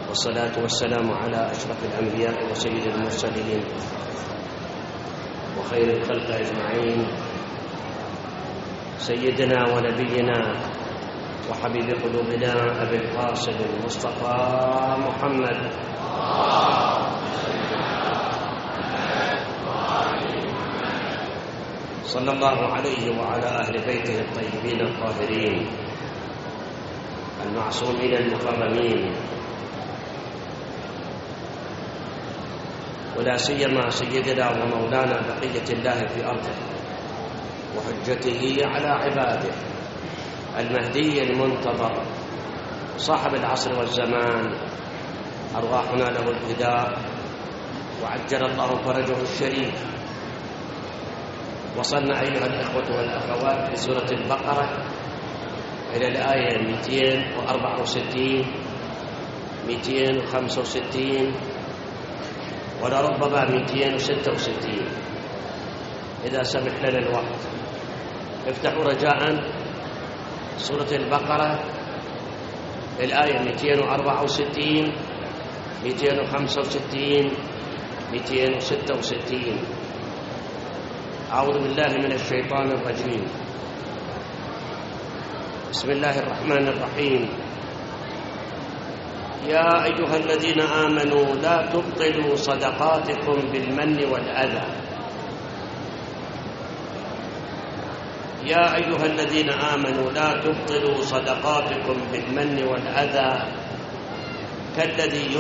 والصلاة والسلام على أشرف الأنبياء وسيد المرسلين وخير الخلق أجمعين، سيدنا ونبينا وحبيب قلوبنا أبي القاسم المصطفى محمد صلى الله عليه وعلى أهل بيته الطيبين الطاهرين المعصومين المكرمين، ولا سيما سيدنا ومولانا بقية الله في أرضه وحجته على عباده المهدي المنتظر صاحب العصر والزمان، أرواحنا له الفداء وعجل الله فرجه الشريف. وصلنا أيها الإخوة والأخوات في سورة البقرة إلى الآية 264 265 ولربما 266 إذا سمح لنا الوقت. افتحوا رجاء سورة البقرة الآية 264 265 266. أعوذ بالله من الشيطان الرجيم. بسم الله الرحمن الرحيم. يا أيها الذين آمنوا لا تبطلوا صدقاتكم بالمن والأذى. يا أيها الذين آمنوا لا تبطلوا صدقاتكم بالمن والأذى كالذي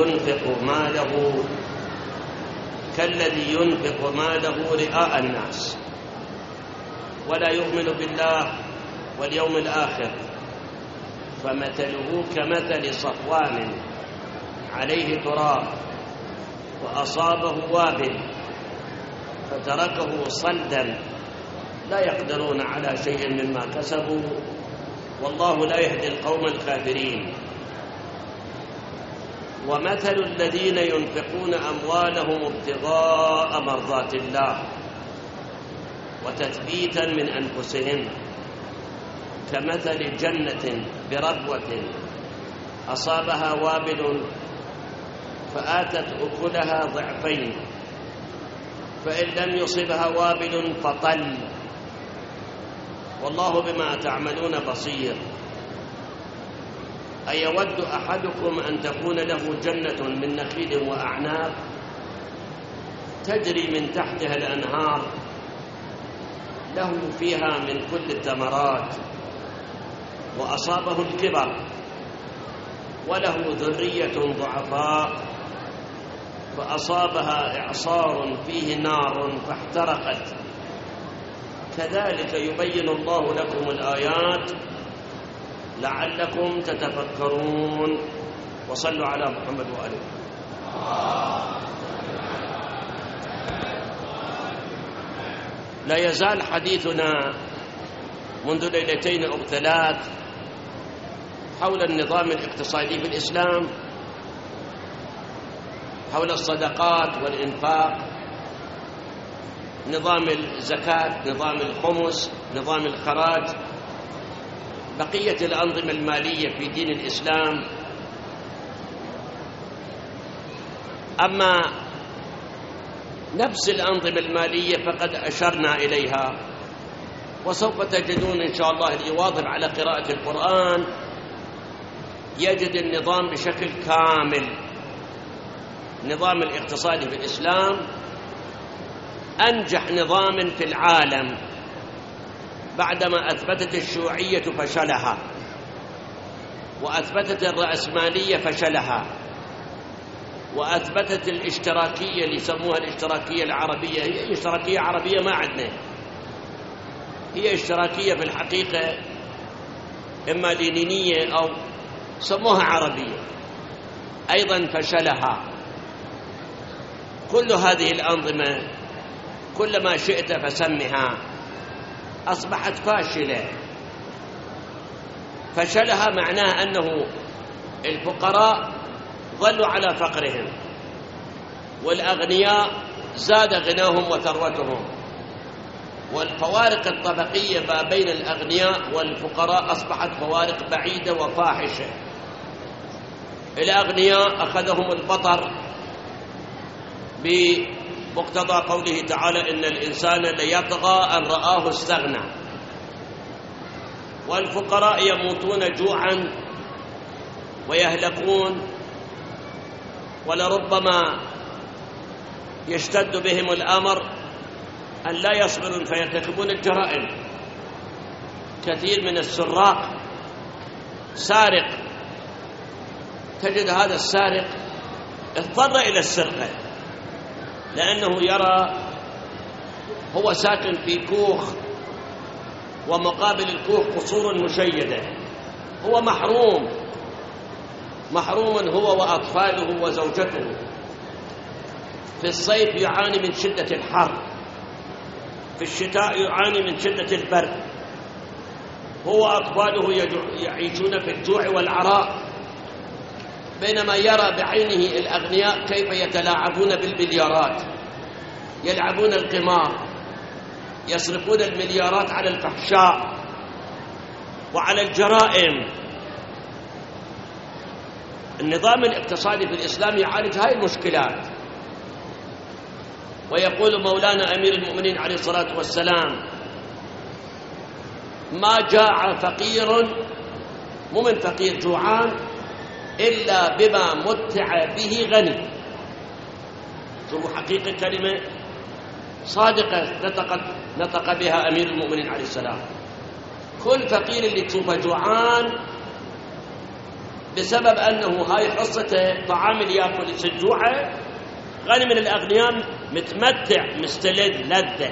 ينفق ماله رئاء الناس ولا يؤمن بالله واليوم الآخر، فمثله كمثل صفوان عليه تراب وأصابه وابل فتركه صلدا لا يقدرون على شيء مما كسبوا والله لا يهدي القوم الكافرين. ومثل الذين ينفقون أموالهم ابتغاء مرضات الله وتثبيتا من أنفسهم كمثل جنة بربوة أصابها وابل فآتت أكلها ضعفين، فإن لم يصبها وابل فطل، والله بما تعملون بصير. أيود أحدكم أن تكون له جنة من نخيل وأعناب تجري من تحتها الأنهار له فيها من كل الثمرات، وأصابه الكبر وله ذرية ضعفاء فأصابها إعصار فيه نار فاحترقت، كذلك يبين الله لكم الآيات لعلكم تتفكرون. وصلوا على محمد وآله. لا يزال حديثنا منذ ليلتين أو ثلاث حول النظام الاقتصادي في الإسلام، حول الصدقات والإنفاق، نظام الزكاة، نظام الخمس، نظام الخراج، بقية الأنظمة المالية في دين الإسلام. أما نفس الأنظمة المالية فقد أشرنا إليها، وسوف تجدون إن شاء الله اللي يواظب على قراءة القرآن يجد النظام بشكل كامل. نظام الاقتصادي في الإسلام أنجح نظام في العالم بعدما أثبتت الشيوعية فشلها وأثبتت الرأسمالية فشلها وأثبتت الاشتراكية اللي يسموها الاشتراكية العربية. هي اشتراكية عربية ما عندنا، هي اشتراكية في الحقيقة إما لينينية أو سموها عربية، أيضا فشلها. كل هذه الأنظمة كلما شئت فسمها أصبحت فاشلة. فشلها معناه أنه الفقراء ظلوا على فقرهم والأغنياء زاد غناهم وثروتهم، والفوارق الطبقية ما بين الأغنياء والفقراء أصبحت فوارق بعيدة وفاحشة. الأغنياء أخذهم البطر بمقتضى قوله تعالى إن الإنسان ليطغى أن رآه استغنى، والفقراء يموتون جوعا ويهلكون، ولربما يشتد بهم الأمر أن لا يصبرون فيرتكبون الجرائم. كثير من السراق سارق، تجد هذا السارق اضطر إلى السرقة لأنه يرى هو ساكن في كوخ ومقابل الكوخ قصور مشيدة، هو محروم هو وأطفاله وزوجته. في الصيف يعاني من شدة الحر، في الشتاء يعاني من شدة البرد، هو وأطفاله يعيشون في الجوع والعراء، بينما يرى بعينه الأغنياء كيف يتلاعبون بالمليارات، يلعبون القمار، يصرفون المليارات على الفحشاء وعلى الجرائم. النظام الاقتصادي في الإسلام يعالج هذه المشكلات. ويقول مولانا أمير المؤمنين عليه الصلاة والسلام: ما جاع فقير، مو من فقير جوعان، إلا بما متع به غني. شوفوا حقيقة كلمة صادقة نطق بها أمير المؤمنين عليه السلام. كل فقير اللي تشوفه جوعان بسبب أنه هاي حصته طعام اللي يأكل يصير جوعه، غني من الأغنياء متمتع مستلذ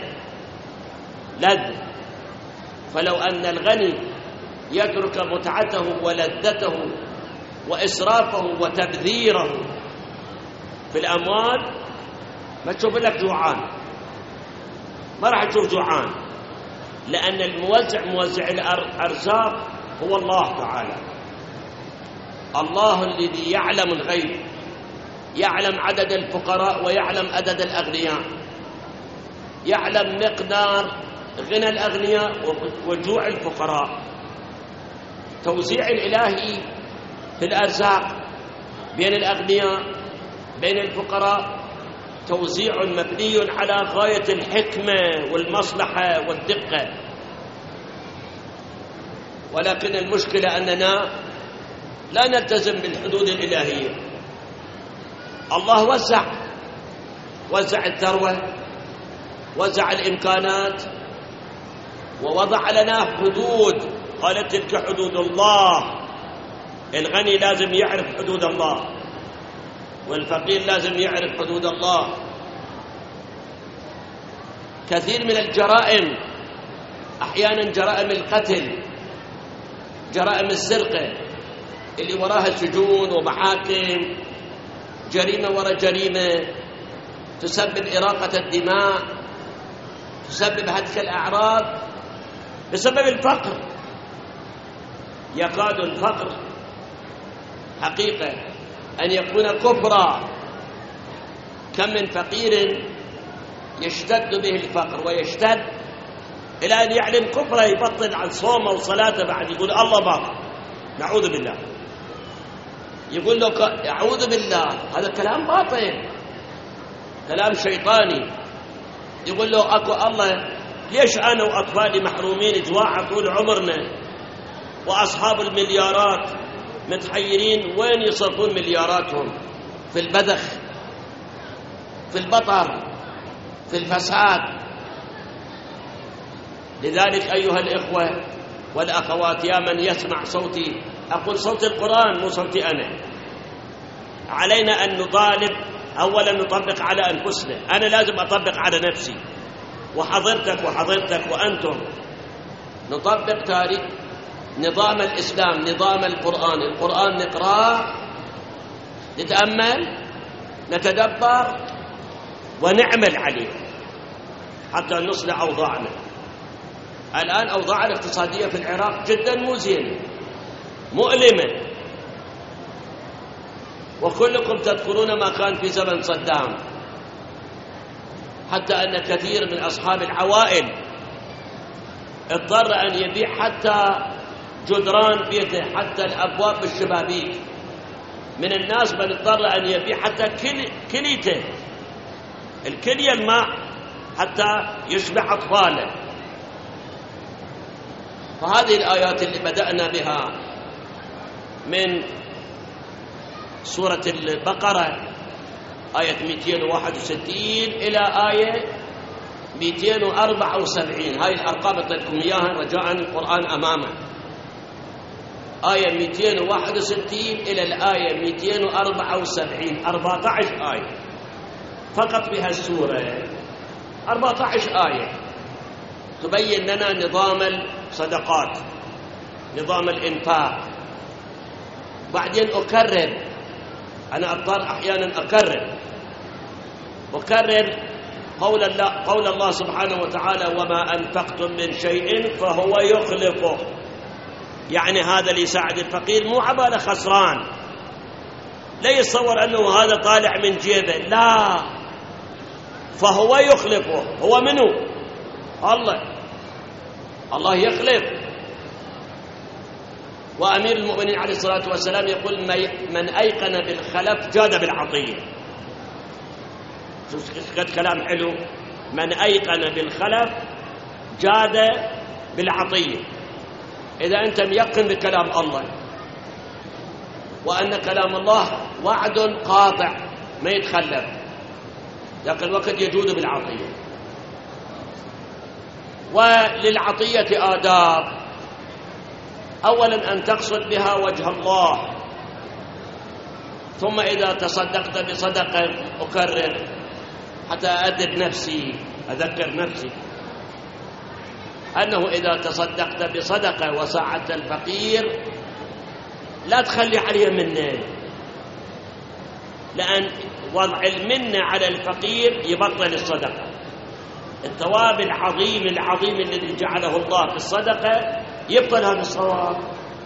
لذة. فلو أن الغني يترك متعته ولذته وإسرافه وتبذيره في الأموال ما تشوف لك جوعان، ما راح تشوف جوعان، لأن موزع الأرزاق هو الله تعالى، الله الذي يعلم الغيب، يعلم عدد الفقراء ويعلم عدد الأغنياء، يعلم مقدار غنى الأغنياء وجوع الفقراء. توزيع الإلهي في الأرزاق بين الأغنياء بين الفقراء توزيع مبني على غاية الحكمة والمصلحة والدقة، ولكن المشكلة أننا لا نلتزم بالحدود الإلهية. الله وزع الثروة، وزع الإمكانات، ووضع لنا حدود، قال تلك حدود الله. الغني لازم يعرف حدود الله، والفقير لازم يعرف حدود الله. كثير من الجرائم، أحيانا جرائم القتل، جرائم السرقة اللي وراها سجون ومحاكم، جريمة وراء جريمة، تسبب إراقة الدماء، تسبب هتك الأعراض بسبب الفقر. يكاد الفقر حقيقة أن يكون كفرا. كم من فقير يشتد به الفقر ويشتد إلى أن يعلن كفره، يبطل عن صومه وصلاته، بعد يقول الله باطل، نعوذ بالله، يقول له أعوذ بالله، هذا كلام باطل، كلام شيطاني. يقول له أكو الله، ليش أنا وأطفالي محرومين جواعة طول عمرنا، وأصحاب المليارات متحيرين وين يصرفون ملياراتهم؟ في البذخ، في البطر، في الفساد. لذلك أيها الإخوة والأخوات، يا من يسمع صوتي، أقول صوت القرآن مو صوتي أنا، علينا أن نطالب أولا نطبق على أنفسنا. أنا لازم أطبق على نفسي، وحضرتك وأنتم نطبق تاريخ نظام الإسلام، نظام القرآن نقرأ، نتأمل، نتدبر، ونعمل عليه حتى نصلح أوضاعنا. الآن أوضاع الاقتصادية في العراق جدا مو زينة، مؤلمة، وكلكم تذكرون ما كان في زمن صدام، حتى أن كثير من أصحاب العوائل اضطر أن يبيع حتى جدران بيته، حتى الأبواب بالشبابيك، من الناس من اضطر أن يبيع حتى كليته، الكلية الماء حتى يشبع أطفاله. فهذه الآيات اللي بدأنا بها من سورة البقرة آية 261 إلى آية 274، هاي الأرقام أعطيتكم إياها رجاء القرآن أمامه. آية 261 إلى الآية 274، 14 آية فقط بها السورة، 14 آية تبين لنا نظام الصدقات، نظام الإنفاق. بعدين أكرر، أنا أضطر أحيانا أكرر قول الله سبحانه وتعالى: وما أنفقتم من شيء فهو يخلفه. يعني هذا اللي يساعد الفقير مو عبالة خسران، لا يتصور أنه هذا طالع من جيبه، لا، فهو يخلفه. هو منه؟ الله يخلف. وأمير المؤمنين عليه الصلاة والسلام يقول: من أيقن بالخلف جاد بالعطية. شوف قد كلام حلو، من أيقن بالخلف جاد بالعطية. إذا أنت ميقن بكلام الله وأن كلام الله وعد قاطع ما يتخلف، ذاك الوقت يجود بالعطية. وللعطية آداب: أولا أن تقصد بها وجه الله، ثم إذا تصدقت بصدقة، أكرر حتى أدب نفسي، أذكر نفسي أنه إذا تصدقت بصدقة وساعدت الفقير لا تخلي عليه منة، لأن وضع المنة على الفقير يبطل الصدقة. الثواب العظيم الذي جعله الله في الصدقة يبطل هذا الصواب،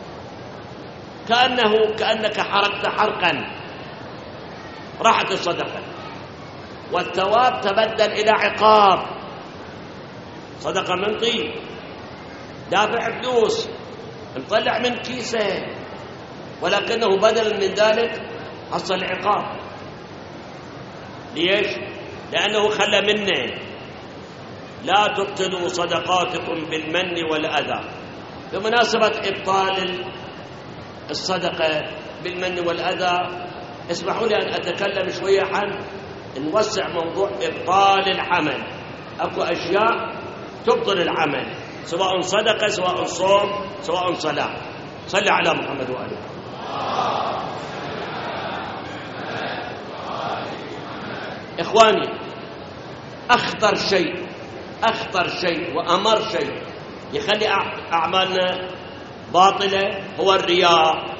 كأنك حرقت حرقا، راحت الصدقة والثواب تبدل إلى عقاب. صدقة من طين، دافع فلوس، مطلع من كيسه، ولكنه بدلا من ذلك حصل عقاب. ليش؟ لأنه خلى منه. لا تبطلوا صدقاتكم بالمن والأذى. بمناسبة إبطال الصدقة بالمن والأذى، اسمحوا لي أن أتكلم شوية عن نوسع موضوع إبطال العمل. أكو أشياء تبطل العمل، سواء صدقة، سواء صوم، سواء صلاة. صل على محمد وآله. إخواني، أخطر شيء وأمر شيء يخلي أعمالنا باطلة هو الرياء.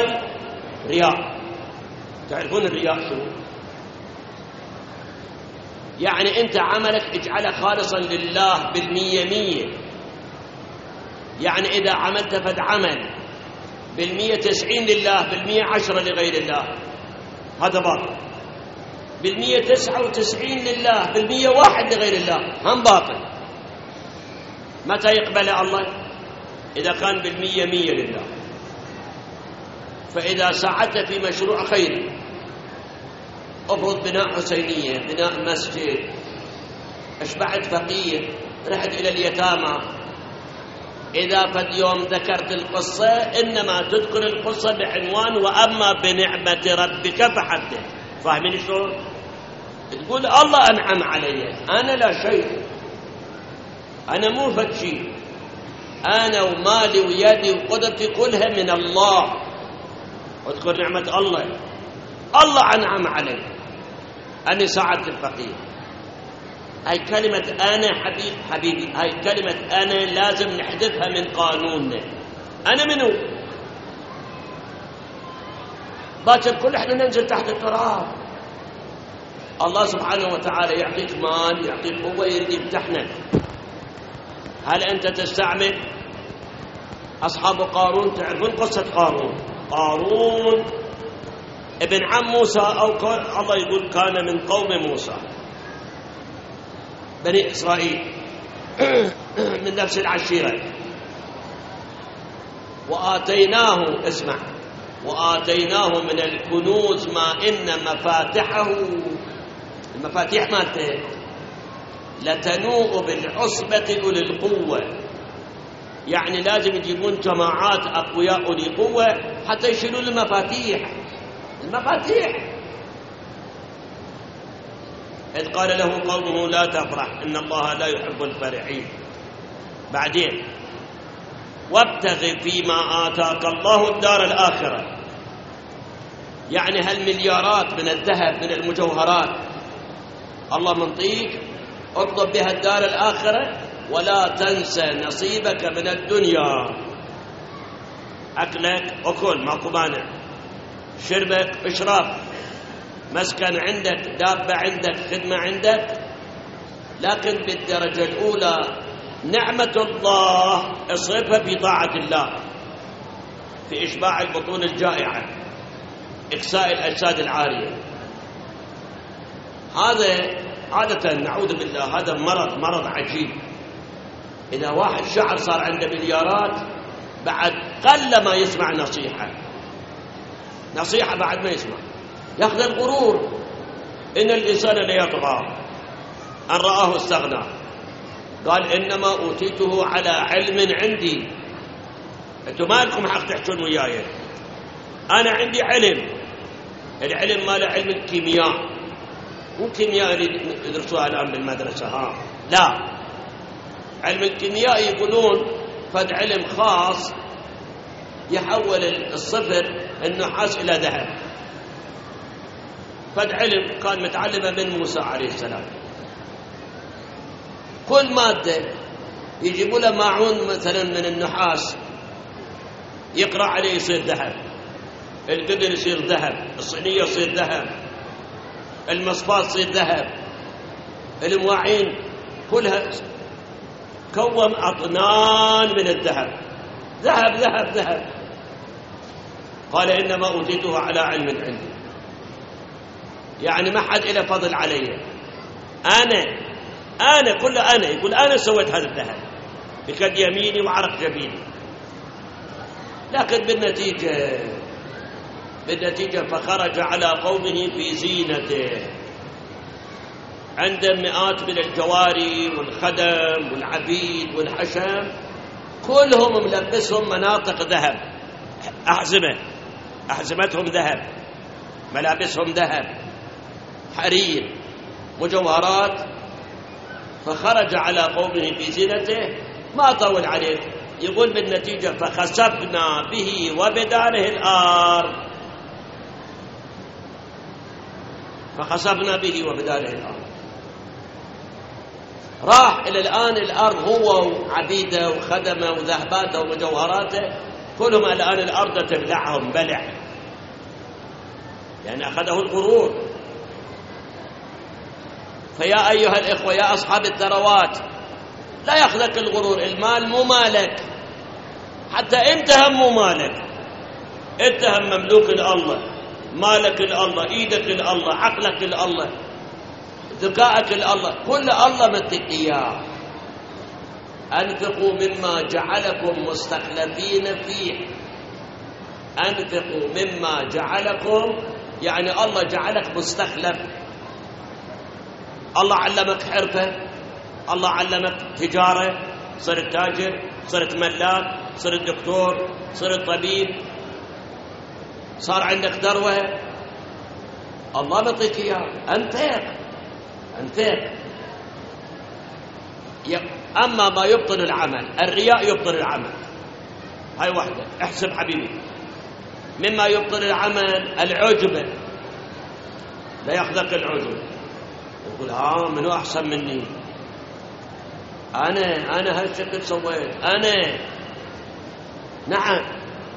تعرفون الرياء شو؟ يعني أنت عملك اجعله خالصا لله 100%. يعني إذا عملت فد عمل 90 لله، 10 لغير الله، هذا باطل. 99 لله، 1 لغير الله، هم باطل. متى يقبل الله؟ إذا كان 100 لله. فإذا ساعدت في مشروع خيري، أفرض بناء حسينية، بناء مسجد، أشبعت فقير، رحت إلى اليتامى، إذا فد يوم ذكرت القصة إنما تذكر القصة بعنوان وأما بنعمة ربك فحدث. فاهمين شلون؟ تقول الله أنعم علي، أنا لا شيء، أنا مو فد شيء، أنا ومالي ويدي وقدرتي كلها من الله. واذكر نعمة الله أنعم علي أني ساعدت الفقير. هاي كلمة أنا حبيبي، هاي كلمة أنا لازم نحذفها من قانوننا. أنا منو؟ باكر كل احنا ننزل تحت التراب. الله سبحانه وتعالى يعطيك مال، يعطيك قوة، يريد يمتحنك. هل أنت تستعمل؟ أصحاب قارون، تعرفون قصة قارون ابن عم موسى، أو الله يقول كان من قوم موسى، بني إسرائيل، من نفس العشيرة. وآتيناه، اسمع، وآتيناه من الكنوز ما إن مفاتحه، المفاتيح مالته لتنوء بالعصبة أولي القوة، يعني لازم يجيبون جماعات أقوياء أولي قوة حتى يشيلون المفاتيح. إذ قال له قومه لا تفرح إن الله لا يحب الفرحين. بعدين وابتغ فيما آتاك الله الدار الآخرة، يعني هالمليارات من الذهب من المجوهرات الله منطيك، اطلب بها الدار الآخرة ولا تنسى نصيبك من الدنيا. أكلك أكل ماكو مانع، شربك اشرب، مسكن عندك، دابة عندك، خدمة عندك، لكن بالدرجة الأولى نعمة الله اصرفها في طاعة الله، في إشباع البطون الجائعة، إكساء الأجساد العارية. هذا عادة نعوذ بالله هذا مرض عجيب. إذا واحد شعر صار عنده مليارات بعد قل ما يسمع نصيحة بعد ما يسمع، يأخذ الغرور. إن الإنسان ليطغى أن رآه استغنى، قال إنما أوتيته على علم عندي. أنتم ما لكم حق تحجون وياي، أنا عندي علم. العلم ماله علم الكيمياء، مو كيمياء يدرسوها الآن بالمدرسة، لا، علم الكيمياء يقولون فد علم خاص يحول الصفر النحاس إلى ذهب. فد علم كان متعلمة من موسى عليه السلام. كل مادة يجيبوا له ماعون مثلا من النحاس يقرأ عليه يصير ذهب، القدر يصير ذهب، الصينية يصير ذهب، المصفاة يصير ذهب، المواعين كلها كون أطنان من الذهب، ذهب. قال إنما أوتيته على علم عندي، يعني ما حد إله فضل علي، أنا كله أنا، يقول أنا سويت هذا الذهب بكد يميني وعرق جبيني. لكن بالنتيجة فخرج على قومه في زينته، عنده مئات من الجواري والخدم والعبيد والحشم، كلهم ملبسهم مناطق ذهب، أحزمتهم ذهب، ملابسهم ذهب، حرير، مجوهرات. فخرج على قومه في زينته، ما طول عليه، يقول بالنتيجة فخسفنا به وبداره الأرض. راح إلى الآن الأرض هو وعبيده وخدمه وذهباته ومجوهراته كلهم الآن الأرض تبلعهم بلع، يعني أخذه الغرور. فيا أيها الإخوة يا أصحاب الثروات، لا يأخذك الغرور، المال مو مالك، حتى أنت هم مو مالك، أنت هم مملوك لله، مالك لله، إيدك لله، عقلك لله، ذكائك لله، كل الله مدك إياه. أنفقوا مما جعلكم مستخلفين فيه، أنفقوا مما جعلكم، يعني الله جعلك مستخلف، الله علمك حرفة، الله علمك تجارة، صرت تاجر، صرت ملاك، صرت دكتور، صرت طبيب، صار عندك ثروة، الله بيعطيك إياه. أنفق. أما ما يبطل العمل، الرياء يبطل العمل، هاي واحدة، احسب حبيبي. مما يبطل العمل العجب، لا يأخذك العجب، يقول منو أحسن مني، أنا هالشكل سويت، نعم.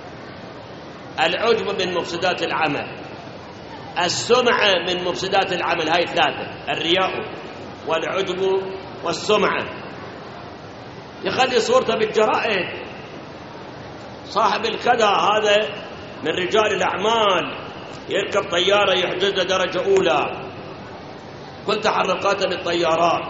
العجب من مفسدات العمل، السمعة من مفسدات العمل، هاي ثلاثة، الرياء والعجب والسمعة. يخلي صورته بالجرائد، صاحب الكذا هذا من رجال الأعمال، يركب طيارة يحجز درجة أولى، كل تحركاته بالطيارات،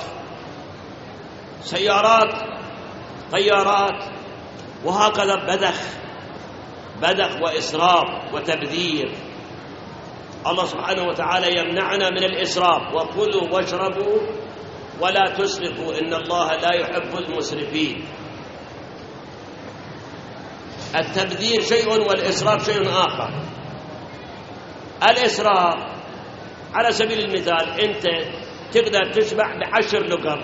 سيارات، طيارات، وهكذا بذخ وإسراف وتبذير. الله سبحانه وتعالى يمنعنا من الإسراف: وكلوا واشربوا ولا تسرفوا إن الله لا يحب المسرفين. التبذير شيء والإسراف شيء آخر. الإسراف على سبيل المثال أنت تقدر تشبع ب10 لقم،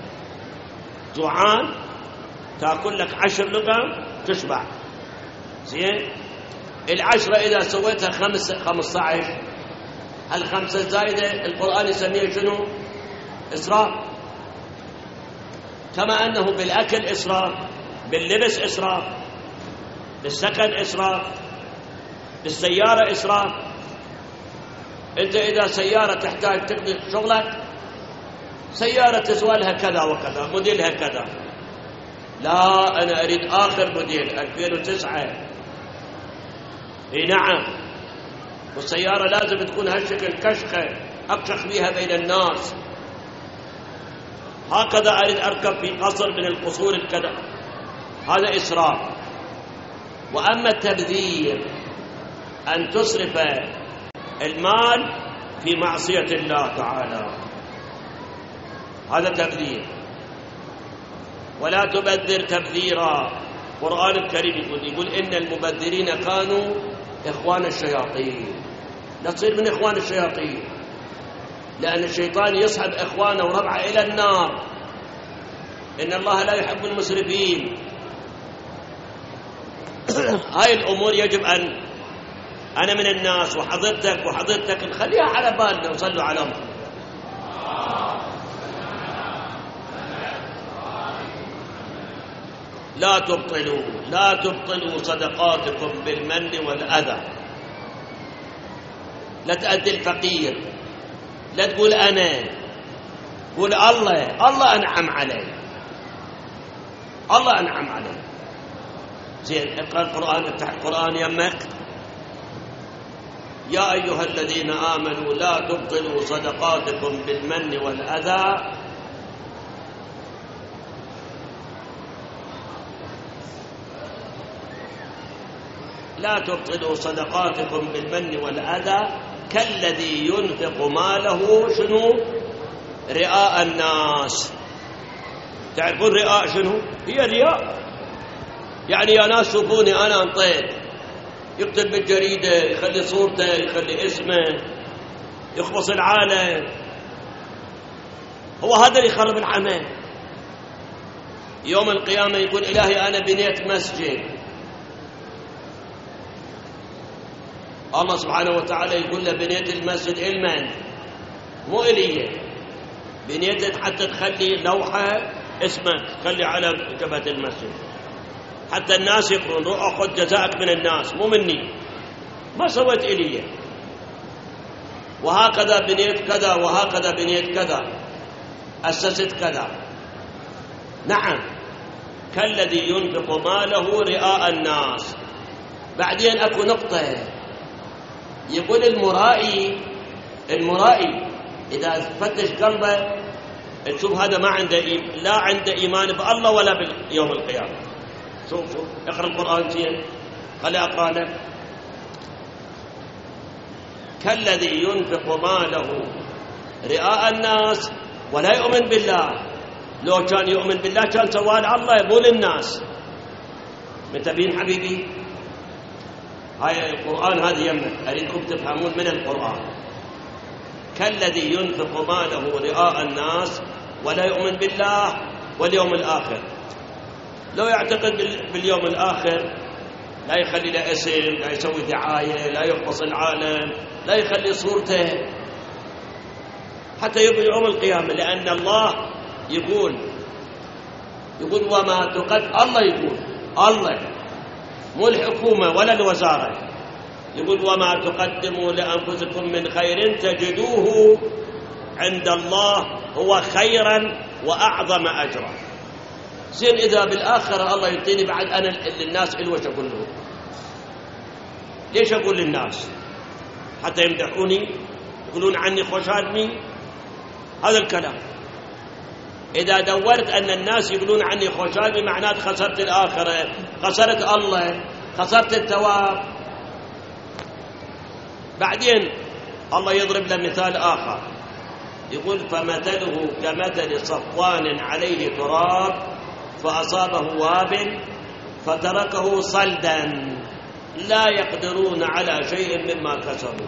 جوعان تأكل لك 10 لقم تشبع، زين. 10 إذا سويتها 15، ال5 زائدة القرآن يسميه شنو؟ إسراف. كما أنه بالأكل إسراف، باللبس إسراف، بالسكن إسراف، بالسيارة إسراف. أنت إذا سيارة تحتاج تقضي شغلك، سيارة تسوى لها كذا وكذا، موديلها كذا، لا أنا أريد آخر موديل 2009. اي نعم، والسيارة لازم تكون هالشكل، كشخة أكشخ بيها بين الناس، هكذا أريد أركب في قصر من القصور الكذا، هذا إسراف. وأما التبذير أن تصرف المال في معصية الله تعالى، هذا تبذير. ولا تبذر تبذيرا. القرآن الكريم يقول إن المبذرين كانوا إخوان الشياطين. لا تصير من إخوان الشياطين، لأن الشيطان يصحب إخوانه وربعه إلى النار. إن الله لا يحب المسرفين. هاي الأمور يجب أن أنا من الناس وحضرتك نخليها على بالنا وصلوا على الله. لا تبطلوا صدقاتكم بالمن والأذى. لا تأذي الفقير، لا تقول أنا، قول الله أنعم علي، الله أنعم علي. زين، اقرأ القرآن، افتح القرآن يمك. يا أيها الذين آمنوا لا تبطلوا صدقاتكم بالمن والأذى لا تبطلوا صدقاتكم بالمن والأذى كالذي ينفق ماله شنو؟ رئاء الناس. تعرفون رئاء شنو؟ هي رياء، يعني يا ناس شوفوني أنا انطيت، يكتب بالجريدة، يخلي صورته، يخلي اسمه، يخبص العالم. هو هذا اللي يخرب العمل. يوم القيامة يقول إلهي أنا بنيت مسجد، الله سبحانه وتعالى يقول له بنيت المسجد إلمن؟ مو إليه، بنيت حتى تخلي لوحة اسمك تخلي على جبهة المسجد حتى الناس يقولون روح أخذ جزاءك من الناس، مو مني، ما سويت إليه. وهكذا بنيت كذا، وهكذا بنيت كذا، أسست كذا. نعم، كالذي ينفق ماله رئاء الناس. بعدين أكو نقطة، يقول المرائي إذا فتش قلبه تشوف هذا ما عنده لا عنده إيمان بالله ولا باليوم القيامة. شوف اقرأ القرآن زين، خلي أقرأ لك. كالذي ينفق ماله رئاء الناس ولا يؤمن بالله. لو كان يؤمن بالله كان سوال الله مو للناس. متابعين حبيبي؟ هاي القرآن هذه يمك، أريدكم تفهمون من القرآن. كالذي ينفق ماله رئاء الناس ولا يؤمن بالله واليوم الآخر. لو يعتقد باليوم الآخر لا يخلي له اسم، لا يسوي دعاية، لا يخبص العالم، لا يخلي صورته حتى يوم القيامة. لأن الله يقول وما الله يقول، الله مو الحكومة ولا الوزارة، يقول وما تقدموا لأنفسكم من خير تجدوه عند الله هو خيرا وأعظم أجرا. زين، إذا بالآخرة الله يعطيني بعد أنا للناس إلوش أقول لهم؟ ليش أقول للناس؟ حتى يمدحوني، يقولون عني خوش آدمي؟ هذا الكلام. إذا دورت أن الناس يقولون عني خوش آدمي معناته خسرت الآخرة، خسرت الله، خسرت الثواب. بعدين الله يضرب له مثال آخر، يقول فمثله كمثل صفوان عليه تراب فأصابه وابل فتركه صلدا لا يقدرون على شيء مما كسبوا.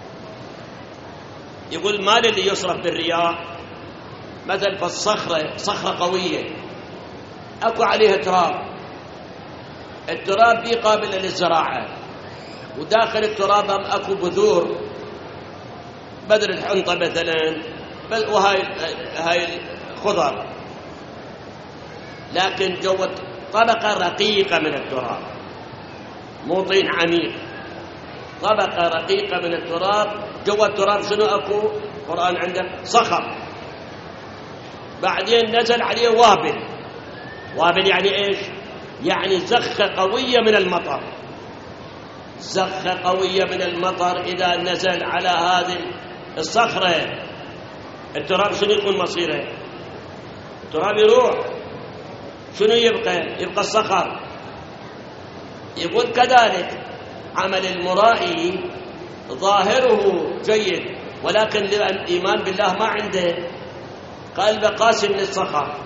يقول المال اللي يصرف بالرياء مثل فالصخرة، صخرة قوية أكو عليها تراب، التراب دي قابلة للزراعة، وداخل التراب أكو بذور بدر الحنطة مثلا، وهاي الخضر، لكن جوة طبقة رقيقة من التراب، مو طين عميق، طبقة رقيقة من التراب. جوة التراب شنو أكو؟ القرآن عندك صخر. بعدين نزل عليه وابل. وابل يعني إيش؟ يعني زخة قوية من المطر. زخة قوية من المطر إذا نزل على هذه الصخرة التراب شنو يكون مصيره؟ التراب يروح، شنو يبقى؟ يبقى الصخر. يقول كذلك عمل المرائي ظاهره جيد، ولكن لأن الإيمان بالله ما عنده قلبه قاسي من الصخر.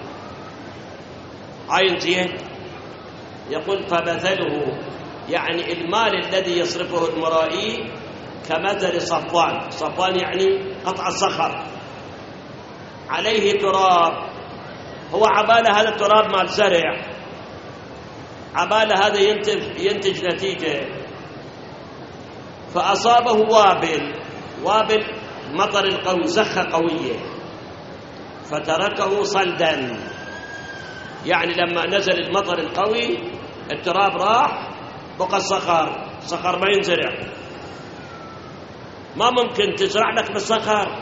عين زين. يقول فمثله يعني المال الذي يصرفه المرائي كمثل صفوان. صفوان يعني قطع الصخر عليه تراب، هو عباله هذا التراب مال زرع، عباله هذا ينتج نتيجة، فأصابه وابل. وابل مطر القوي، زخة قوية، فتركه صلدا، يعني لما نزل المطر القوي التراب راح، بقى الصخر. الصخر ما ينزرع، ما ممكن تزرع لك بالصخر.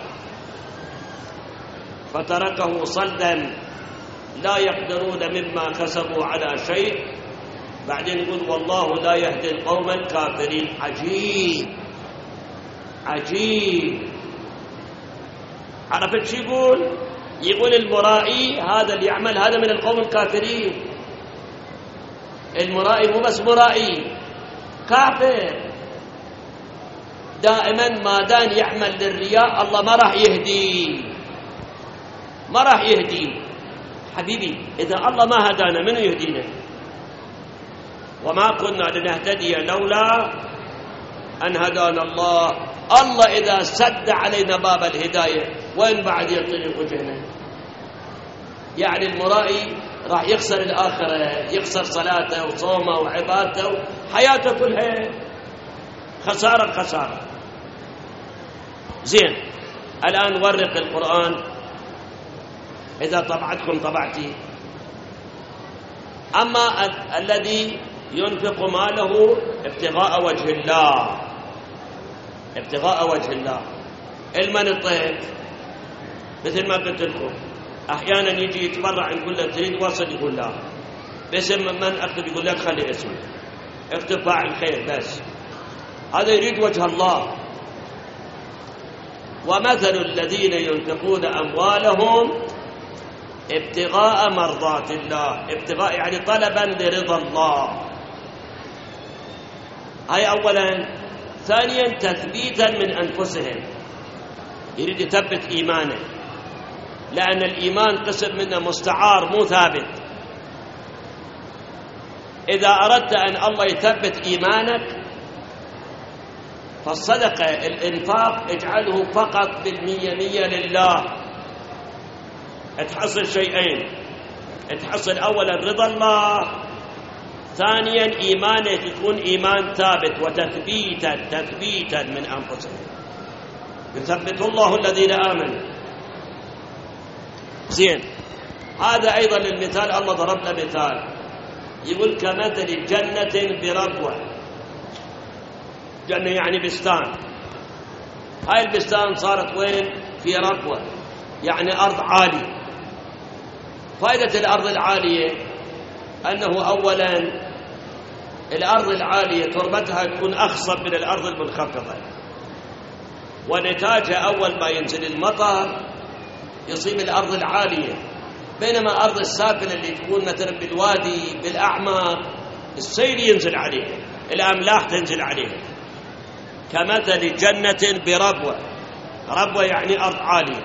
فتركه صلدا لا يقدرون مما كسبوا على شيء. بعدين يقول والله لا يهدي القوم الكافرين. عجيب عجيب. عرفت شو يقول؟ يقول المرائي هذا اللي يعمل هذا من القوم الكافرين. المرائي مو بس مرائي، كافر. دائما ما دام يعمل للرياء الله ما راح يهدي، ما راح يهدي. حبيبي إذا الله ما هدانا منو يهدينا؟ وما كنا لنهتدي لولا أن هدانا الله. الله إذا سد علينا باب الهداية وين بعد يطلق وجهنا؟ يعني المرائي راح يخسر الآخرة، يخسر صلاته وصومه وعبادته وحياته كلها، خسارة خسارة. زين، الآن ورق القرآن إذا طبعتكم طبعتي. أما الذي ينفق ماله ابتغاء وجه الله، ابتغاء وجه الله، المنطق مثل ما قلت لكم أحيانا يجي يتبرع نقول له تريد وصل، يقول لا، باسم من أكتب، يقول لك خلي اسمه، اكتب فاعل خير بس. هذا يريد وجه الله. ومثل الذين ينفقون أموالهم ابتغاء مرضات الله. ابتغاء يعني طلبا لرضا الله، هاي أولا. ثانيا تثبيتا من أنفسهم، يريد يثبت إيمانه، لأن الإيمان قسم منه مستعار مو ثابت. إذا أردت أن الله يثبت إيمانك فالصدقة الإنفاق اجعله فقط بالمية لله. تحصل شيئين، تحصل أولا رضا الله، ثانيا إيمانك يكون إيمان ثابت وتثبيتا من أنفسهم. يثبت الله الذين آمنوا. زين، هذا أيضا المثال الله ضرب له مثال، يقول كمثل جنة بربوة. جنة يعني بستان، هاي البستان صارت وين؟ في ربوة، يعني أرض عالية. فائدة الأرض العالية أنه أولا الأرض العالية تربتها تكون أخصب من الأرض المنخفضة، ونتاجها أول ما ينزل المطر يصيب الأرض العالية، بينما الأرض السافلة اللي تكون مثلا بالوادي بالأعماق السيل ينزل عليها. الأملاح تنزل عليها، كمثل جنة بربوة، ربوة يعني أرض عالية،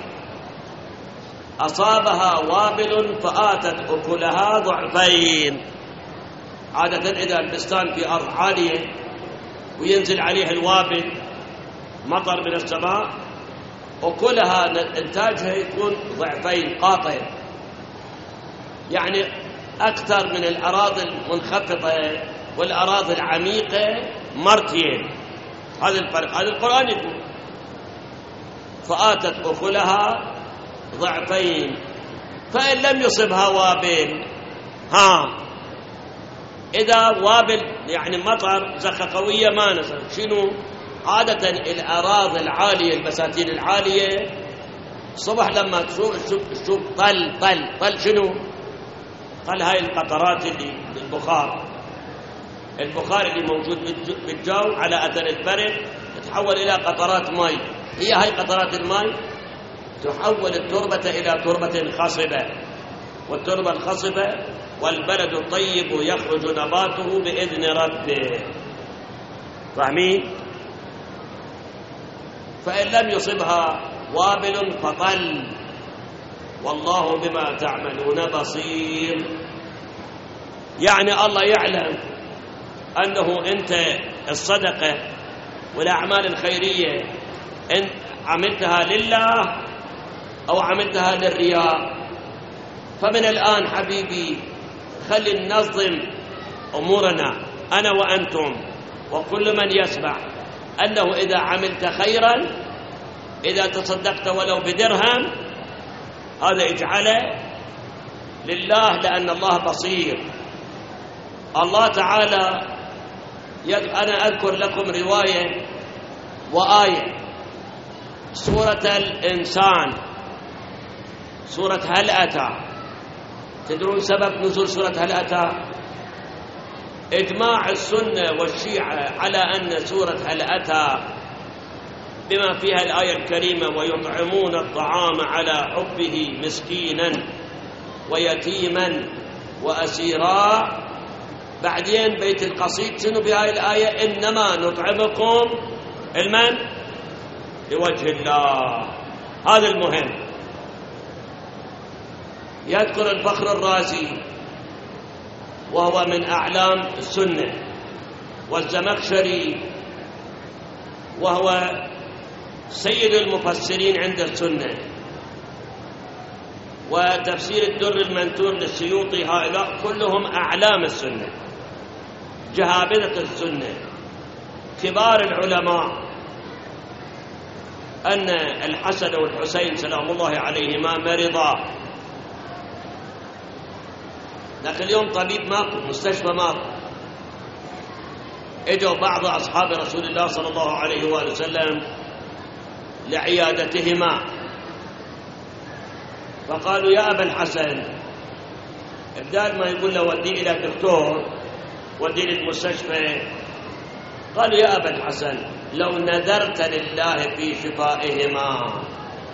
أصابها وابل فآتت أكلها ضعفين. عادة إذا البستان في أرض عالية وينزل عليها الوابل مطر من السماء، أكلها إنتاجها يكون ضعفين، قاطين، يعني أكثر من الأراضي المنخفضة والأراضي العميقة مرتين. هذا الفرق، هذا القرآن يقول فآتت أكلها ضعفين. فإن لم يصبها وابل، إذا وابل يعني مطر زخة قوية ما نزل، شنو؟ عادة الأراضي العالية البساتين العالية الصبح لما تشوف طل شنو؟ طل هاي القطرات اللي البخار اللي موجود بالجو على أثر البرد تتحول إلى قطرات ماء. هي هاي قطرات الماء تحول التربة إلى تربة خصبة، والتربة الخصبة والبلد الطيب يخرج نباته بإذن ربه. فاهمين؟ فإن لم يصبها وابل فطل، والله بما تعملون بصير. يعني الله يعلم أنه أنت الصدقة والأعمال الخيرية إن عملتها لله أو عملتها للرياء. فمن الآن حبيبي خلي ننظم أمورنا أنا وأنتم وكل من يسمع، أنه إذا عملت خيرا، إذا تصدقت ولو بدرهم، هذا اجعله لله، لأن الله بصير. الله تعالى أنا أذكر لكم رواية وآية، سورة الإنسان، سورة هل أتى. تدرون سبب نزول سورة هل أتى؟ إجماع السنة والشيعة على أن سورة هل أتى بما فيها الآية الكريمة ويطعمون الطعام على حبه مسكينا ويتيما وأسيرا، بعدين بيت القصيد شنو بهاي الآية؟ إنما نطعمكم المن لوجه الله. هذا المهم. يذكر الفخر الرازي وهو من أعلام السنة، والزمخشري وهو سيد المفسرين عند السنة، وتفسير الدر المنثور للسيوطي، هؤلاء كلهم أعلام السنة، جهابذة السنة، كبار العلماء، أن الحسن والحسين سلام الله عليهما مرضا، لكن اليوم طبيب ماكو، مستشفى ماكو. اجوا بعض أصحاب رسول الله صلى الله عليه وآله وسلم لعيادتهما، فقالوا يا أبا الحسن، بدال ما يقول له ودي إلى دكتور ودي للمستشفى، قالوا يا أبا الحسن لو نذرت لله في شفائهما.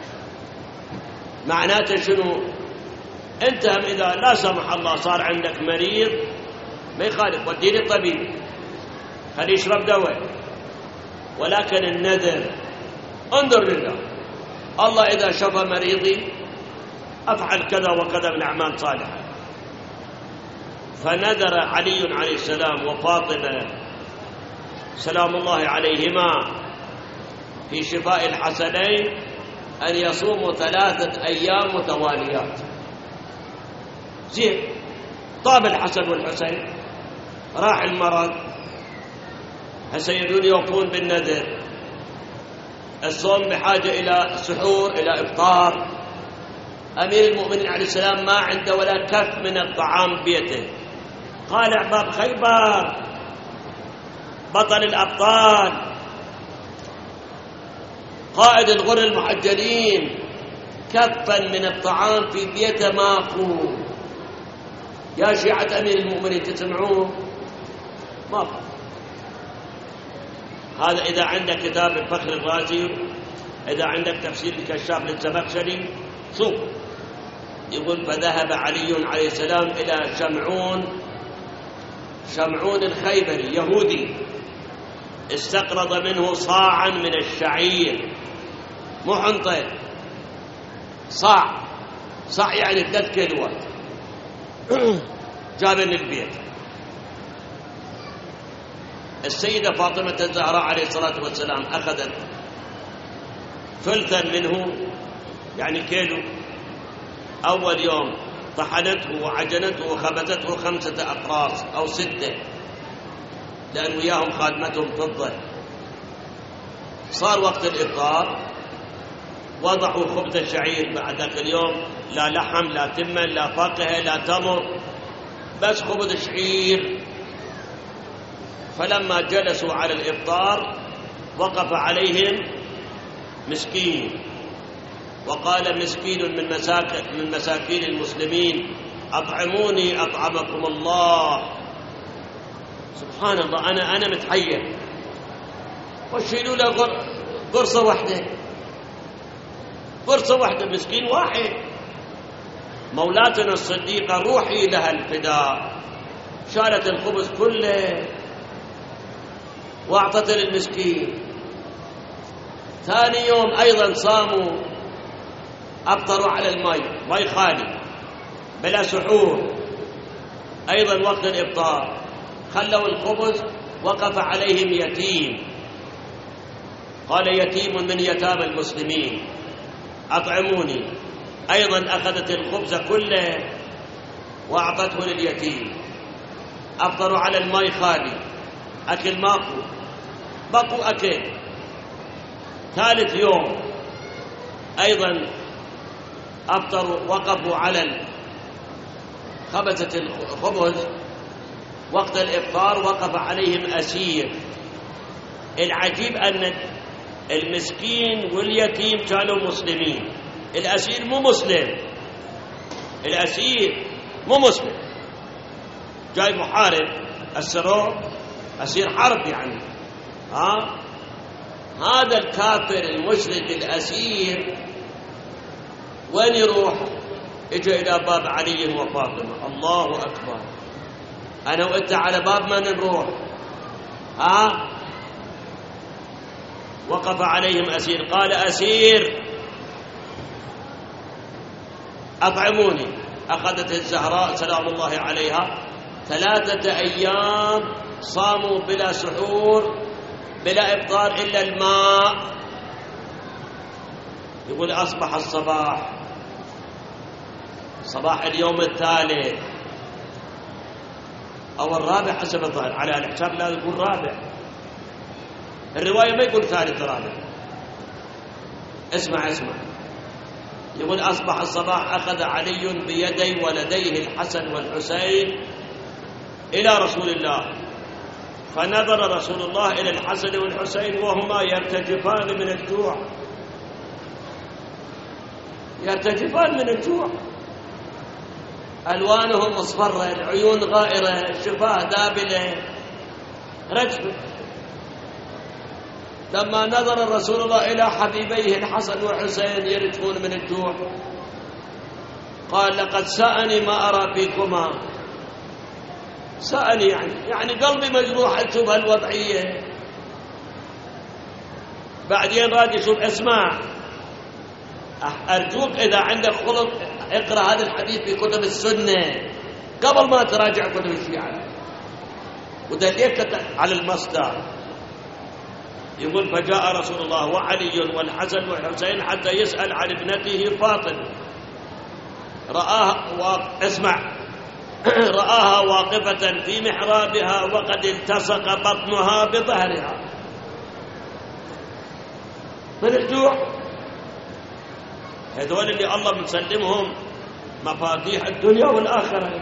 معناته شنو؟ أنت هم إذا لا سمح الله صار عندك مريض ما يخالف ودي للطبيب، خليه يشرب دواء، ولكن النذر انظر لله، الله إذا شفى مريضي أفعل كذا وكذا من أعمال صالحة. فنذر علي عليه السلام وفاطمة سلام الله عليهما في شفاء الحسنين أن يصوموا 3 أيام متواليات. زين، طاب الحسن والحسين، راح المرض، هسه يريدون يوفون بالنذر. الصوم بحاجة إلى سحور، إلى إفطار. أمير المؤمنين عليه السلام ما عنده ولا كف من الطعام بيته. قال أحباب خيبر، بطل الأبطال، قائد الغر المحجلين، كفا من الطعام في بيته ماكو. يا شيعة أمير المؤمنين تسمعون؟ ماكو. هذا إذا عندك كتاب الفخر الرازي، إذا عندك تفسير الكشاف للزمخشري، شوف يقول فذهب علي عليه السلام إلى شمعون شمعون الخيبري يهودي استقرض منه صاعا من الشعير، مو حنطة، صاع يعني 3 كيلوات. جاب من البيت. السيدة فاطمة الزهراء عليه الصلاة والسلام أخذت ثلثا منه، يعني كيلو. أول يوم طحنته وعجنته وخبزته 5 أقراص أو 6، لأن وياهم خادمتهم فضة. صار وقت الإفطار، وضعوا خبز الشعير بعد ذاك اليوم، لا لحم لا تمن لا فاكهة لا تمر، بس خبز شعير. فلما جلسوا على الإفطار وقف عليهم مسكين وقال: مسكين من مساكين المسلمين، أطعموني أطعمكم الله. سبحان الله، أنا متحير. وشيلوا له قرصة واحدة، مسكين واحد. مولاتنا الصديقة روحي لها الفداء، شالت الخبز كله واعطته للمسكين. ثاني يوم أيضا صاموا، أفطروا على ماء خالي بلا سحور. أيضا وقت الإفطار خلوا الخبز، وقف عليهم يتيم، قال: يتيم من يتامى المسلمين، أطعموني. أيضا أخذت الخبز كله وأعطته لليتيم. أفطروا على الماء خالي، أكل ماكو، بقوا أكل. ثالث يوم أيضا أفطروا، وقفوا على خبزة الخبز. وقت الإفطار وقف عليهم أسير. العجيب أن المسكين واليتيم كانوا مسلمين، الأسير مو مسلم، الأسير مو مسلم، جاي محارب، أسروه أسير حرب يعني. هذا الكافر المشرك الأسير وين يروح؟ اجى إلى باب علي وفاطمة. الله أكبر، أنا وأنت على باب من نروح؟ وقف عليهم أسير، قال: أسير أطعموني. أخذت الزهراء سلام الله عليها 3 أيام صاموا بلا سحور بلا إفطار إلا الماء. يقول: أصبح الصباح، صباح اليوم الثالث أو الرابع حسب الظاهر، على الحساب لا يقول رابع، الرواية ما يقول ثالث رابع. اسمع، يقول: أصبح الصباح، أخذ علي بيدي ولديه الحسن والحسين إلى رسول الله، فنظر رسول الله إلى الحسن والحسين وهما يرتجفان من الجوع، ألوانهم مصفرة، العيون غائرة، الشفاه دابلة رجفة. لما نظر رسول الله إلى حبيبيه الحسن والحسين يرجفون من الجوع، قال: لقد سأني ما أرى فيكما. سأني يعني قلبي مجروح أشوف هالوضعية. بعدين راد يشوف. اسمع، أرجوك إذا عندك خلق اقرأ هذا الحديث في كتب السنة قبل ما تراجع كتب الشيعة، ودليلك على المصدر. يقول: فجاء رسول الله وعلي والحسن والحسين حتى يسأل عن ابنته فاطمة، رآها واقفة في محرابها وقد التصق بطنها بظهرها من الجوع. هذول اللي الله مسلمهم مفاتيح الدنيا والآخرة.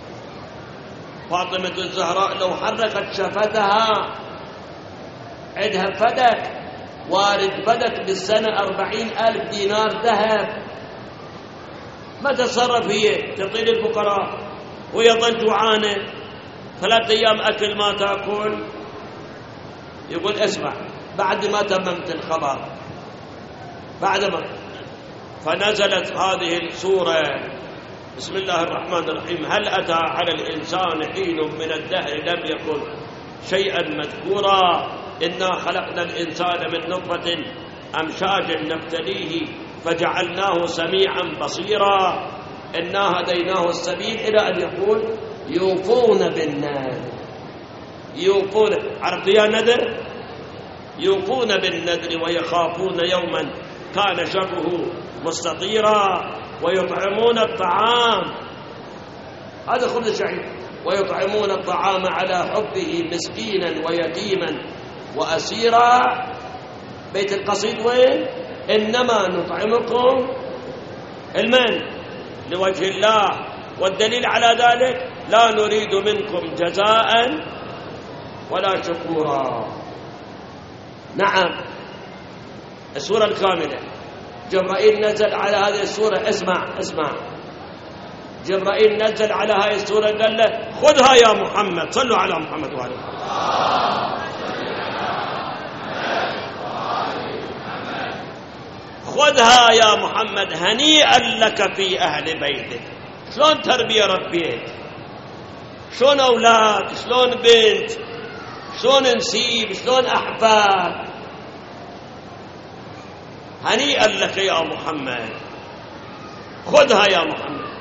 فاطمة الزهراء لو حركت شفتها عندها فدك، وارد فدك بالسنة 40,000 دينار ذهب، ما تصرف هي؟ تعطي للفقراء ويظل جوعانة 3 أيام أكل ما تأكل. يقول: اسمع، بعد ما تممت الخبر، فنزلت هذه السورة بسم الله الرحمن الرحيم. هل أتى على الإنسان حين من الدهر لم يكن شيئا مذكورا؟ إنا خلقنا الإنسان من نطفة أمشاج نبتليه فجعلناه سميعا بصيرا إنا هديناه السبيل، إلى أن يقول يوفون بالنذر. يوفون، عرفت يا نذر؟ يوفون بالنذر ويخافون يوما كان شره مستطيرا ويطعمون الطعام، هذا خبز الشعير، ويطعمون الطعام على حبه مسكينا ويتيما وأسيرا. بيت القصيد وين؟ إنما نطعمكم المن لوجه الله، والدليل على ذلك لا نريد منكم جزاء ولا شكورا. نعم، السورة الكاملة جبرائيل نزل على هذه السورة. اسمع جبرائيل نزل على هذه السورة قال له خذها يا محمد، صلوا على محمد وعلى محمد. خذها يا محمد هنيئا لك في أهل بيتك. شلون تربية ربيت، شلون أولاد، شلون بنت، شلون نسيب، شلون أحفاد. هنيئا لك يا محمد، خذها يا محمد.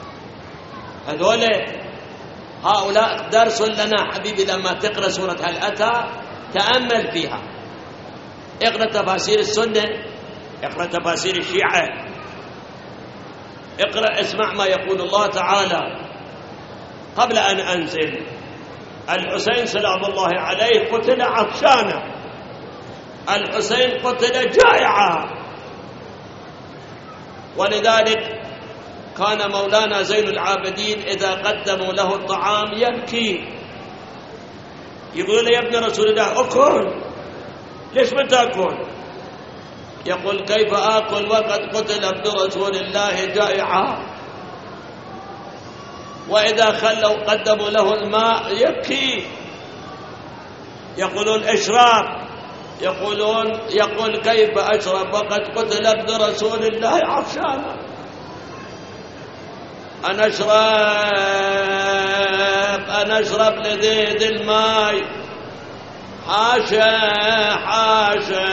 هؤلاء درس لنا حبيبي. لما تقرأ سورة هل أتى تأمل فيها، اقرأ تفاسير السنة، اقرأ تفاسير الشيعة، اقرأ اسمع ما يقول الله تعالى. قبل أن أنزل، الحسين سلام الله عليه قتل عطشانا، الحسين قتل جائعا، ولذلك كان مولانا زين العابدين إذا قدموا له الطعام يبكي، يقول له يا ابن رسول الله أكل، ليش ما تأكل؟ يقول كيف آكل وقد قتل ابن رسول الله جائعا. وإذا خلوا قدموا له الماء يبكي، يقولون اشرب، يقول كيف أشرب وقد قتل ابن رسول الله عطشانا. أنا أشرب لذيذ الماء، حاشا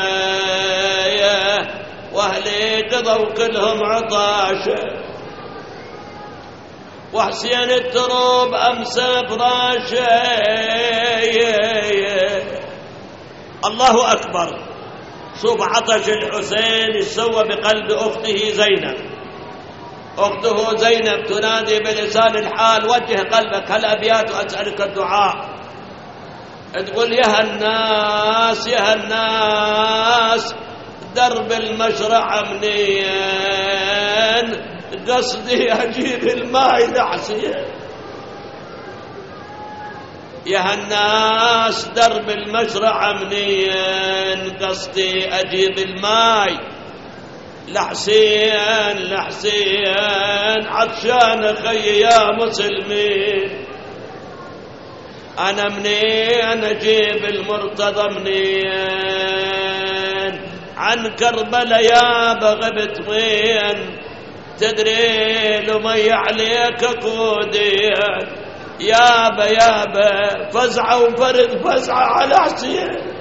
وأهلي قضوا كلهم عطاشا، وحسين التروب أمسى فراشا. الله أكبر. شوف عطش الحسين سوى بقلب أخته زينب. أخته زينب تنادي بلسان الحال وجه قلبك هالأبيات وأسألك الدعاء. تقول يا الناس يا الناس درب المشرع منين، قصدي أجيب الماء لحسين. يا الناس درب المشرع منين، قصدي أجيب الماء لحسين عطشان خي يا مسلمين. أنا منين أجيب المرتضى منين، عن كربلاء يا بغبت وين، تدري لمي عليك كودين. يابا فزعة وفرد فزعة على حسين.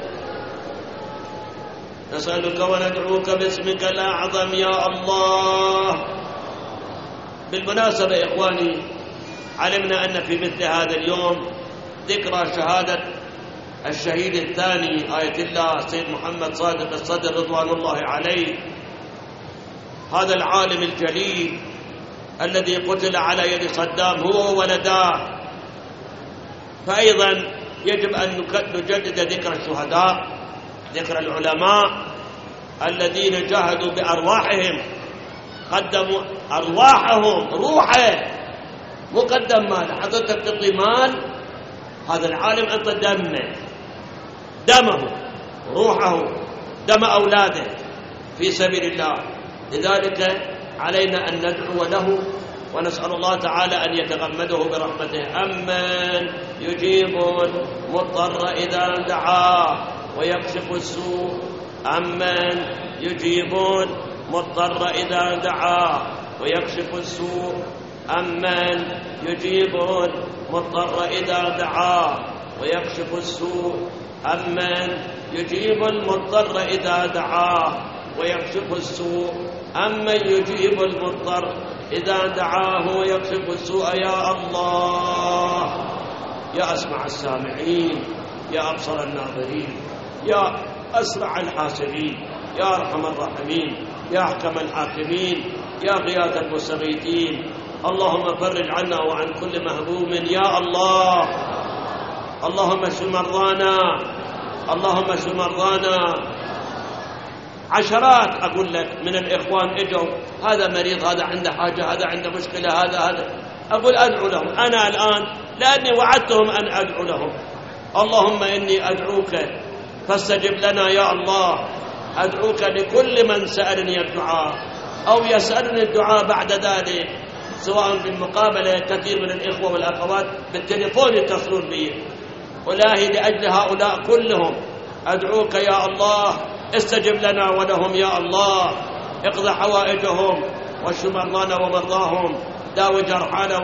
نسألك وندعوك باسمك الأعظم يا الله. بالمناسبة إخواني، علمنا أن في مثل هذا اليوم ذكرى شهادة الشهيد الثاني آية الله سيد محمد صادق الصدر رضوان الله عليه، هذا العالم الجليل الذي قتل على يد صدام هو وولداه. فأيضا يجب أن نجدد ذكر الشهداء، ذكر العلماء الذين جاهدوا بأرواحهم، قدموا أرواحهم، روحه مقدم مال. حضرتك تعطي مال، هذا العالم أنت دمه روحه، دم أولاده في سبيل الله. لذلك علينا أن ندعو له ونسأل الله تعالى أن يتغمده برحمته. أمن يجيب المضطر إذا دعاه ويكشف السوء، أمن يجيب المضطر إذا دعاه ويكشف السوء، أمن يجيب المضطر إذا دعاه ويكشف السوء أمن يجيب المضطر إذا دعاه ويكشف السوء أمن يجيب المضطر إذا دعاه ويكشف السوء. يا الله يا أسمع السامعين، يا أبصر الناظرين، يا أسرع الحاسبين، يا أرحم الراحمين، يا أحكم الحاكمين، يا غياث المستغيثين. اللهم فرج عنا وعن كل مهموم يا الله. اللهم اشف مرضانا، اللهم اشف مرضانا. عشرات أقول لك من الإخوان إجوا، هذا مريض، هذا عنده حاجة، هذا عنده مشكلة، هذا أقول أدعو لهم. أنا الآن لأني وعدتهم أن أدعو لهم. اللهم إني أدعوك فاستجب لنا يا الله. أدعوك لكل من سألني الدعاء أو يسألني الدعاء بعد ذلك، سواء بالمقابلة. كثير من الإخوة والأخوات بالتليفون يتصلون بي. إلهي لأجل هؤلاء كلهم أدعوك يا الله، استجب لنا ولهم يا الله. اقض حوائجهم واشف مرضانا ومرضاهم، داوي جرحانا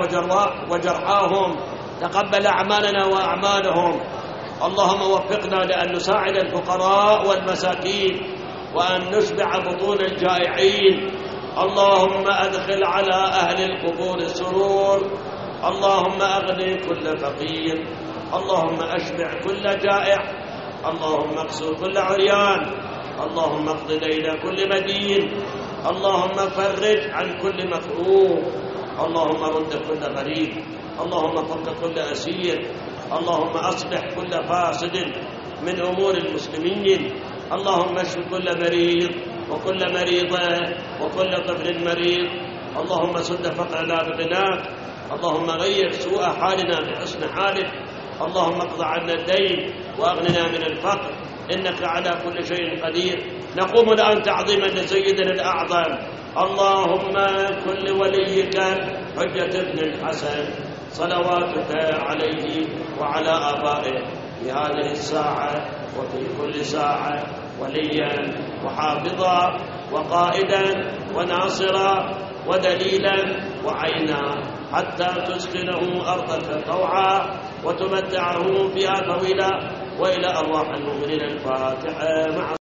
وجرحاهم، تقبل أعمالنا وأعمالهم. اللهم وفقنا لأن نساعد الفقراء والمساكين وأن نشبع بطون الجائعين. اللهم أدخل على أهل القبور السرور. اللهم أغني كل فقير. اللهم أشبع كل جائع. اللهم اكسر كل عريان. اللهم اقض دين كل مدين. اللهم فرج عن كل مكروه. اللهم رد كل غريب. اللهم فك كل أسير. اللهم أصلح كل فاسد من أمور المسلمين. اللهم اشف كل مريض وكل مريضة وكل طفل مريض. اللهم سد فقرنا بغناك. اللهم غير سوء حالنا بحسن حالك. اللهم اقض عنا الدين وأغننا من الفقر، إنك على كل شيء قدير. نقوم الآن تعظيما لسيدنا الأعظم. اللهم كن لوليك حجة بن الحسن صلواتك عليه وعلى آبائه في هذه الساعة وفي كل ساعة وليا وحافظا وقائدا وناصرا ودليلا وعينا، حتى تسكنه أرضك طوعا وتمتعه فيها طويلا. وإلى أرواح المؤمنين الفاتحة مع